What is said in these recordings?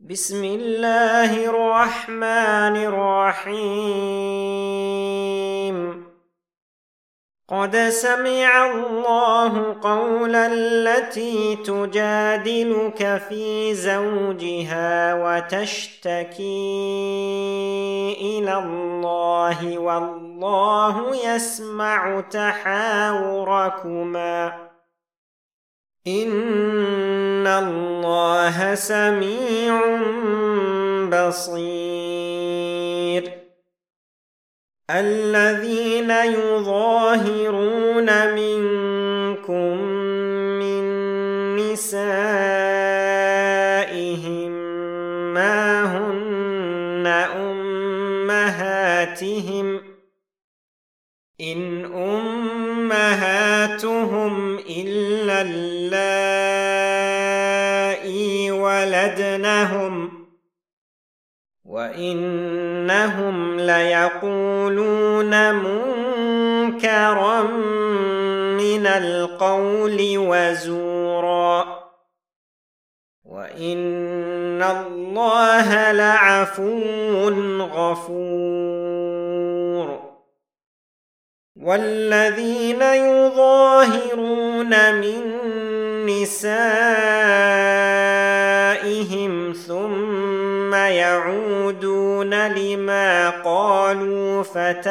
بسم الله الرحمن الرحيم. قد سمع الله قول التي تجادلك في زوجها وتشتكي إلى الله والله يسمع تحاوركما إن الله سميع بصير. الذين يظاهرون منكم من نسائهم ما هن أمهاتهم إن أمهاتهم إلا اللائي ولدنهم وإنهم ليقولون منكرا من القول وزورا وإن الله لعفو غفور. والذين يظاهرون من نسائهم ثم يعودون لما قالوا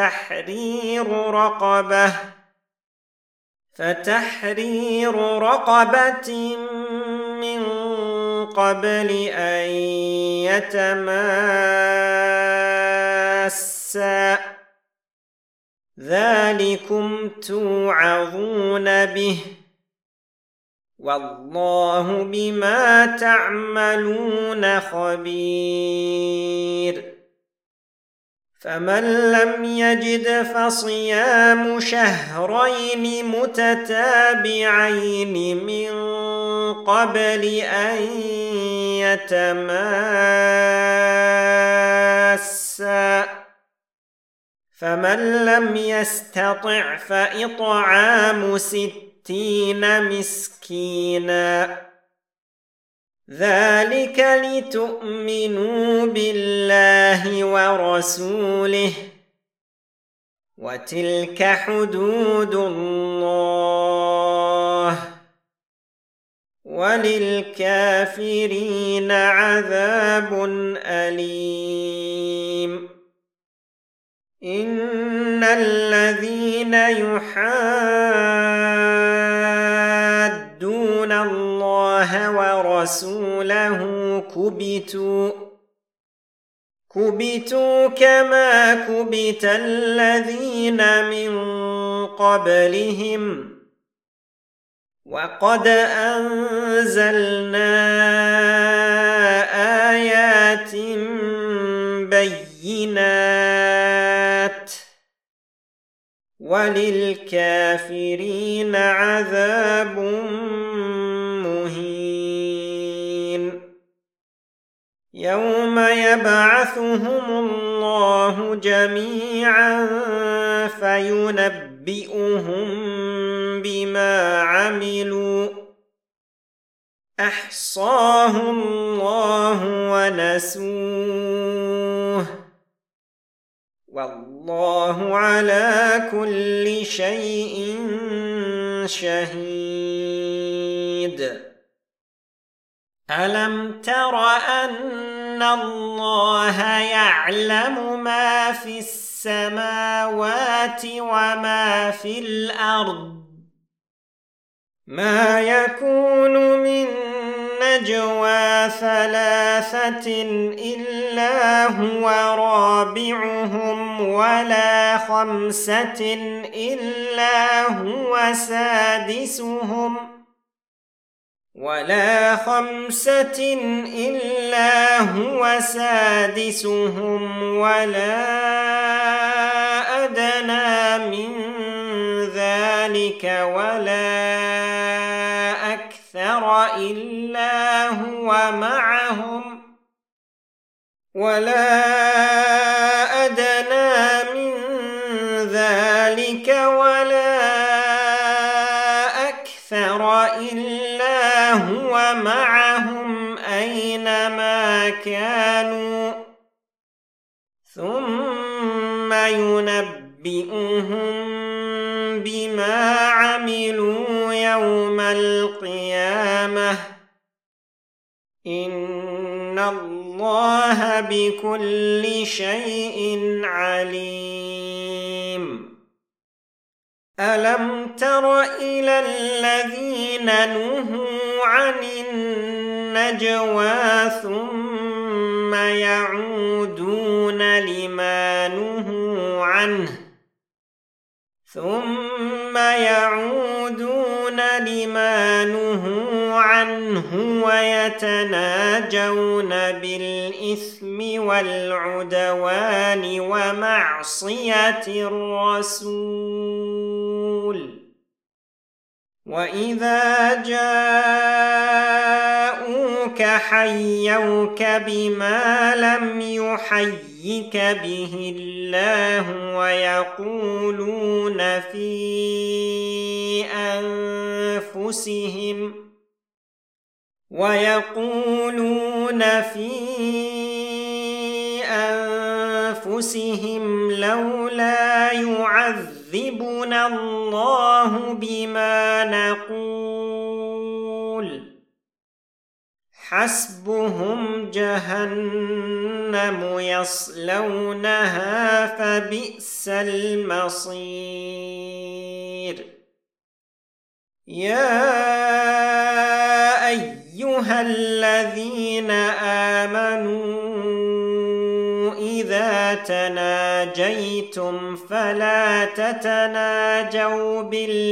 فتحرير رقبة من قبل أن يتماسا ذلكم توعظون به والله بما تعملون خبير. فمن لم يجد فصيام شهرين متتابعين من قبل أن يتماسا فمن لم يستطع فإطعام 60 مسكينا ذلك لتؤمنوا بالله ورسوله وتلك حدود الله وللكافرين عذاب أليم. إن الذين يحادون الله ورسوله كبتوا كما كبت الذين من قبلهم وقد أنزلنا آيات بينات وللكافرين عذاب مهين. يوم يبعثهم الله جميعا فينبئهم بما عملوا أحصاه الله ونسوه والله على كل شيء شهيد. ألم تر أن الله يعلم ما في السماوات وما في الأرض ما يكون من نجوى 3 إلا هو رابعهم ولا 5 إلا هو سادسهم ولا أدنى من ذلك ولا أكثر إلا هو معهم أينما ثم ينبئهم بما عملوا يوم القيامة إن الله بكل شيء عليم. ألم تر إلى الذين نهوا عن النجوى ثم يعودون لما نهوا عنه ويتناجون بالإثم والعدوان ومعصية الرسول وإذا جاءوك حيوك بما لم يحيك به الله ويقولون في أنفسهم لولا يعذبنا الله بما نقول حسبهم جهنم يصلونها فبئس المصير. يا أيها الذين آمنوا إذا تناجيتم فلا تتناجوا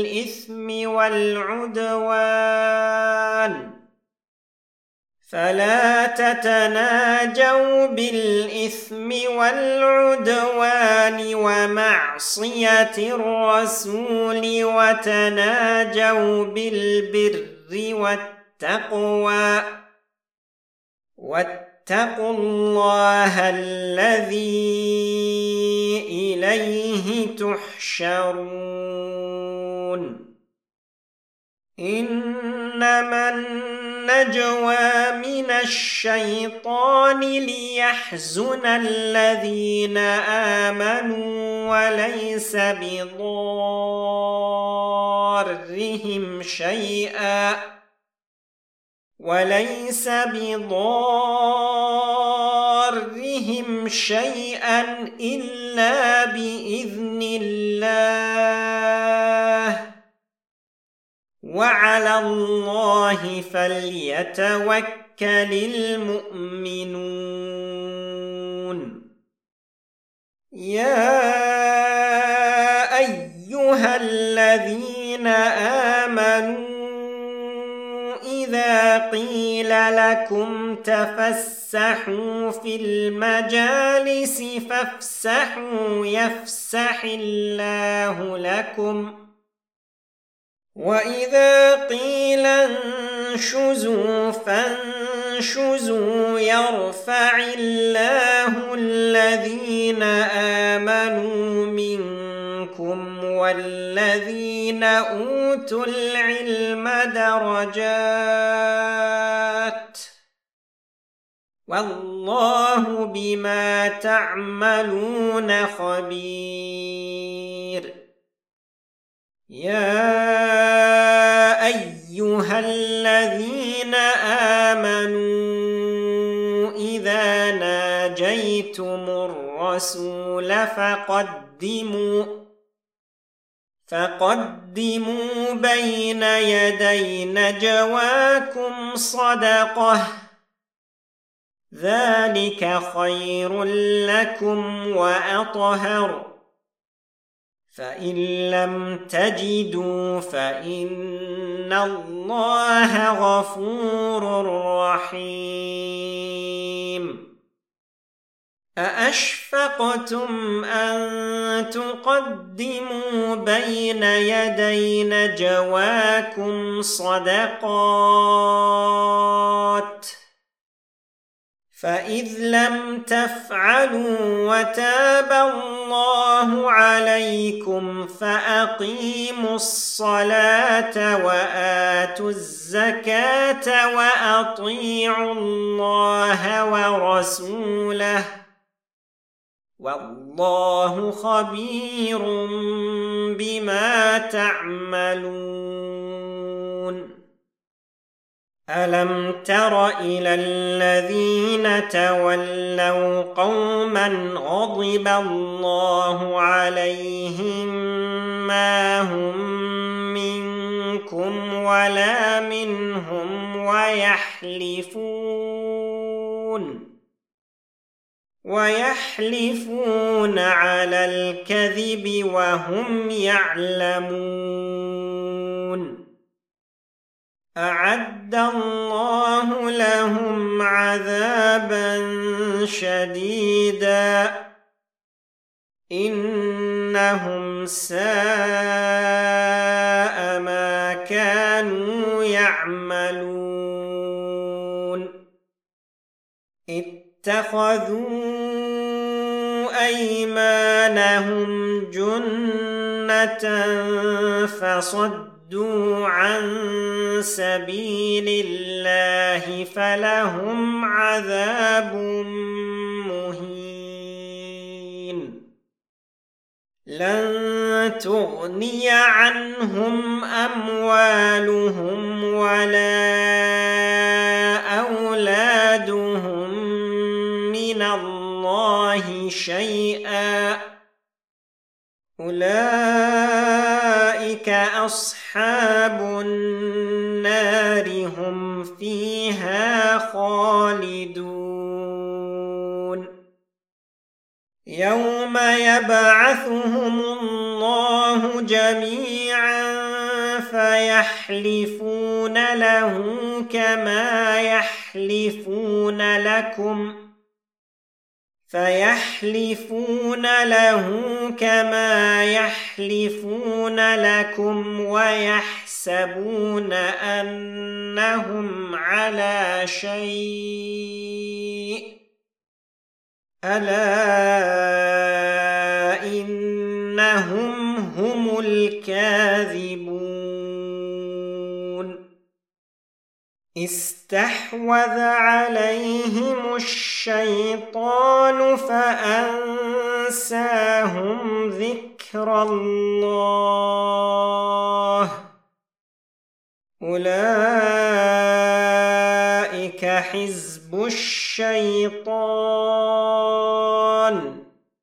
بالإثم والعدوان ومعصية الرسول وتناجوا بالبر والتقوى واتقوا الله الذي إليه تحشرون. إنما النجوى من الشيطان ليحزن الذين آمنوا وليس بضارهم شيئا إلا بإذن الله وعلى الله فليتوكل المؤمنون. يا أيها الذين آمنوا إذا قيل لكم تفسحوا في المجالس فافسحوا يفسح الله لكم وإذا قيل انشزوا فانشزوا يرفع الله الذين آمنوا منكم والذين أوتوا العلم درجات والله بما تعملون خبير. يا أيها الذين آمنوا إذا ناجيتم الرسول فقدموا بين يدي نجواكم صدقة ذلك خير لكم وأطهر فإن لم تجدوا فإن الله غفور رحيم. أأشفقتم أن تقدموا بين يدي نجواكم صدقات فإذ لم تفعلوا وتاب الله عليكم فأقيموا الصلاة وآتوا الزكاة وأطيعوا الله الله ورسوله والله خبير بما تعملون ألم تر إلى الذين تولوا قوما غضب الله عليهم ما هم منكم ولا منهم ويحلفون على الكذب وهم يعلمون أعد الله لهم عذابا شديدا إنهم ساء ما كانوا يعملون اتخذوا أيمانهم جنة فصدوا عن سبيل الله فلهم عذاب مهين لن تغني عنهم أموالهم ولا أولادهم من الله شيئا أولئك أصحاب النار هم فيها خالدون يوم يبعثهم الله جميعا فيحلفون له كما يحلفون لكم ويحسبون أنهم على شيء ألا إنهم هم الكاذبون استحوذ عليهم الشيطان فأنساهم ذكر الله أولئك حزب الشيطان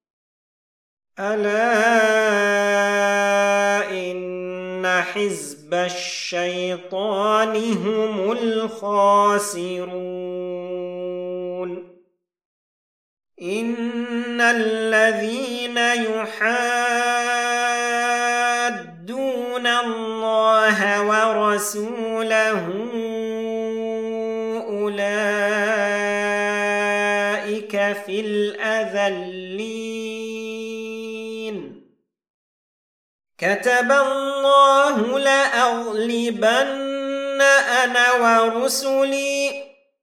ألا إن حزب الشيطان هم الخاسرون إن الذين يحادون الله ورسوله أولئك في الأذلين كتب الله لأغلبن أنا ورسلي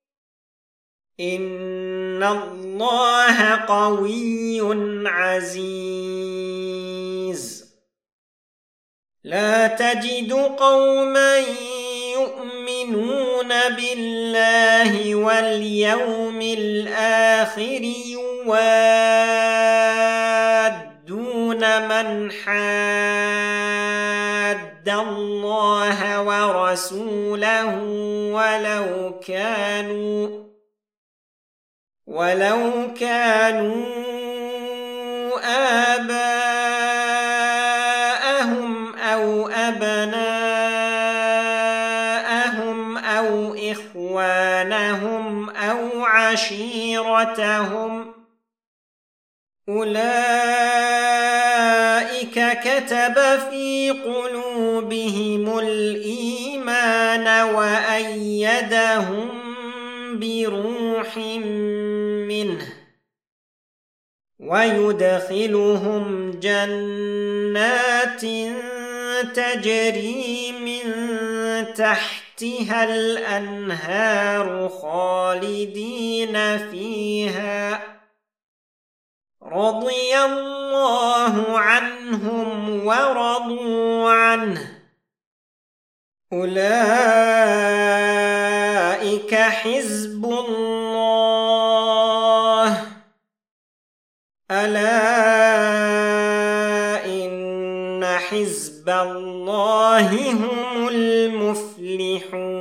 إن الله قوي عزيز لا تجد قوما يؤمنون بالله واليوم الآخر يوادون من حاد الله ورسوله ولو كانوا آباءهم أو أبناءهم أو إخوانهم أو عشيرتهم أولئك كتب في قلوبهم الإيمان وأيدهم بروح منه ويدخلهم جنات تجري من تحتها الأنهار خالدين فيها رضي الله عنهم ورضوا عنه أولئك حزب الله ألا إن حزب الله هم المفلحون.